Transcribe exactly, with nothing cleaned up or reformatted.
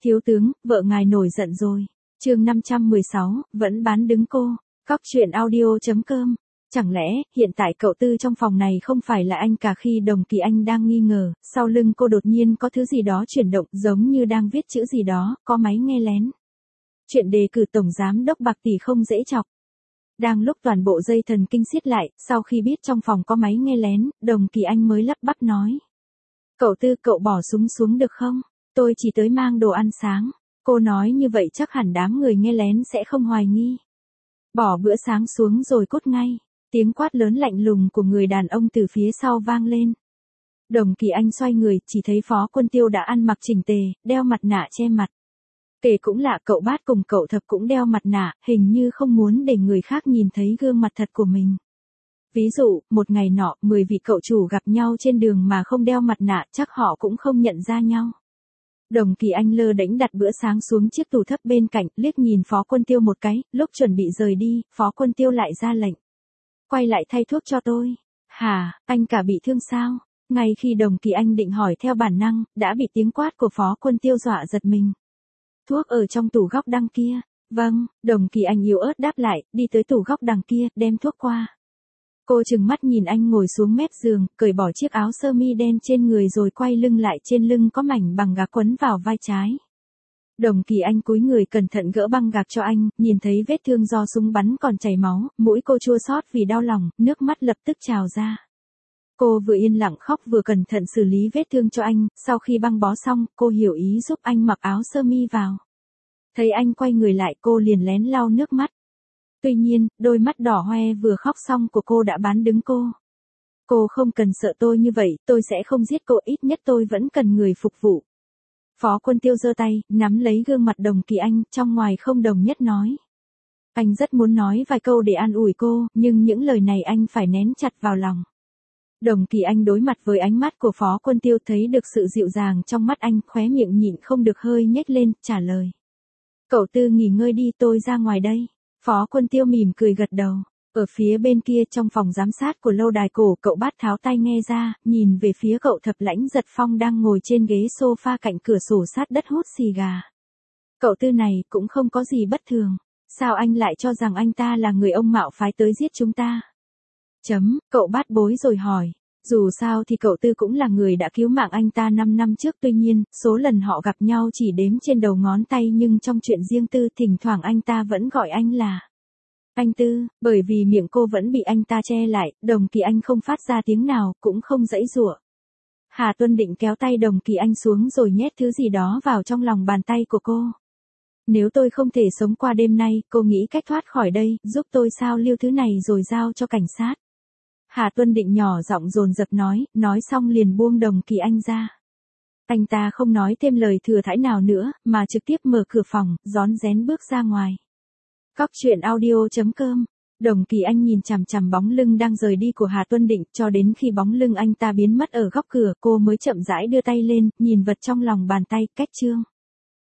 Thiếu tướng, vợ ngài nổi giận rồi. Chương năm trăm mười sáu, vẫn bán đứng cô. Cóc truyện audio chấm com. Chẳng lẽ, hiện tại cậu Tư trong phòng này không phải là anh cả khi Đồng Kỳ Anh đang nghi ngờ, sau lưng cô đột nhiên có thứ gì đó chuyển động giống như đang viết chữ gì đó, có máy nghe lén. Chuyện đề cử tổng giám đốc bạc tỷ không dễ chọc. Đang lúc toàn bộ dây thần kinh siết lại, sau khi biết trong phòng có máy nghe lén, Đồng Kỳ Anh mới lắp bắp nói. Cậu Tư, cậu bỏ súng xuống được không? Tôi chỉ tới mang đồ ăn sáng. Cô nói như vậy chắc hẳn đám người nghe lén sẽ không hoài nghi. Bỏ bữa sáng xuống rồi cút ngay. Tiếng quát lớn lạnh lùng của người đàn ông từ phía sau vang lên. Đồng Kỳ Anh xoay người, chỉ thấy Phó Quân Tiêu đã ăn mặc chỉnh tề, đeo mặt nạ che mặt. Kể cũng lạ, cậu Bát cùng cậu Thập cũng đeo mặt nạ, hình như không muốn để người khác nhìn thấy gương mặt thật của mình. Ví dụ, một ngày nọ, mười vị cậu chủ gặp nhau trên đường mà không đeo mặt nạ, chắc họ cũng không nhận ra nhau. Đồng Kỳ Anh lơ đễnh đặt bữa sáng xuống chiếc tủ thấp bên cạnh, liếc nhìn Phó Quân Tiêu một cái, lúc chuẩn bị rời đi, Phó Quân Tiêu lại ra lệnh. Quay lại thay thuốc cho tôi. Hả, anh cả bị thương sao? Ngay khi Đồng Kỳ Anh định hỏi theo bản năng, đã bị tiếng quát của Phó Quân Tiêu dọa giật mình. Thuốc ở trong tủ góc đằng kia. Vâng, Đồng Kỳ Anh yếu ớt đáp lại, đi tới tủ góc đằng kia, đem thuốc qua. Cô trừng mắt nhìn anh ngồi xuống mép giường, cởi bỏ chiếc áo sơ mi đen trên người rồi quay lưng lại, trên lưng có mảnh bằng gạc quấn vào vai trái. Đồng Kỳ Anh cúi người cẩn thận gỡ băng gạc cho anh, nhìn thấy vết thương do súng bắn còn chảy máu, mũi cô chua xót vì đau lòng, nước mắt lập tức trào ra. Cô vừa yên lặng khóc vừa cẩn thận xử lý vết thương cho anh, sau khi băng bó xong, cô hiểu ý giúp anh mặc áo sơ mi vào. Thấy anh quay người lại, cô liền lén lau nước mắt. Tuy nhiên, đôi mắt đỏ hoe vừa khóc xong của cô đã bán đứng cô. Cô không cần sợ tôi như vậy, tôi sẽ không giết cô, ít nhất tôi vẫn cần người phục vụ. Phó Quân Tiêu giơ tay, nắm lấy gương mặt Đồng Kỳ Anh, trong ngoài không đồng nhất nói. Anh rất muốn nói vài câu để an ủi cô, nhưng những lời này anh phải nén chặt vào lòng. Đồng Kỳ Anh đối mặt với ánh mắt của Phó Quân Tiêu, thấy được sự dịu dàng trong mắt anh, khóe miệng nhịn không được hơi nhếch lên, trả lời. Cậu Tư nghỉ ngơi đi, tôi ra ngoài đây. Phó Quân Tiêu mỉm cười gật đầu. Ở phía bên kia trong phòng giám sát của lâu đài cổ, cậu Bát tháo tai nghe ra, nhìn về phía cậu Thập Lãnh Giật Phong đang ngồi trên ghế sofa cạnh cửa sổ sát đất hút xì gà. Cậu Tư này cũng không có gì bất thường. Sao anh lại cho rằng anh ta là người ông mạo phái tới giết chúng ta? Chấm, cậu Bát bối rồi hỏi. Dù sao thì cậu Tư cũng là người đã cứu mạng anh ta năm năm trước, tuy nhiên, số lần họ gặp nhau chỉ đếm trên đầu ngón tay, nhưng trong chuyện riêng tư thỉnh thoảng anh ta vẫn gọi anh là anh Tư, bởi vì miệng cô vẫn bị anh ta che lại, Đồng Kỳ Anh không phát ra tiếng nào, cũng không giãy giụa. Hà Tuân định kéo tay Đồng Kỳ Anh xuống rồi nhét thứ gì đó vào trong lòng bàn tay của cô. Nếu tôi không thể sống qua đêm nay, cô nghĩ cách thoát khỏi đây, giúp tôi sao lưu thứ này rồi giao cho cảnh sát. Hà Tuân Định nhỏ giọng dồn dập nói, nói xong liền buông Đồng Kỳ Anh ra. Anh ta không nói thêm lời thừa thãi nào nữa, mà trực tiếp mở cửa phòng, rón rén bước ra ngoài. Cóc truyện audio chấm com. Đồng Kỳ Anh nhìn chằm chằm bóng lưng đang rời đi của Hà Tuân Định, cho đến khi bóng lưng anh ta biến mất ở góc cửa, cô mới chậm rãi đưa tay lên, nhìn vật trong lòng bàn tay, cách chương.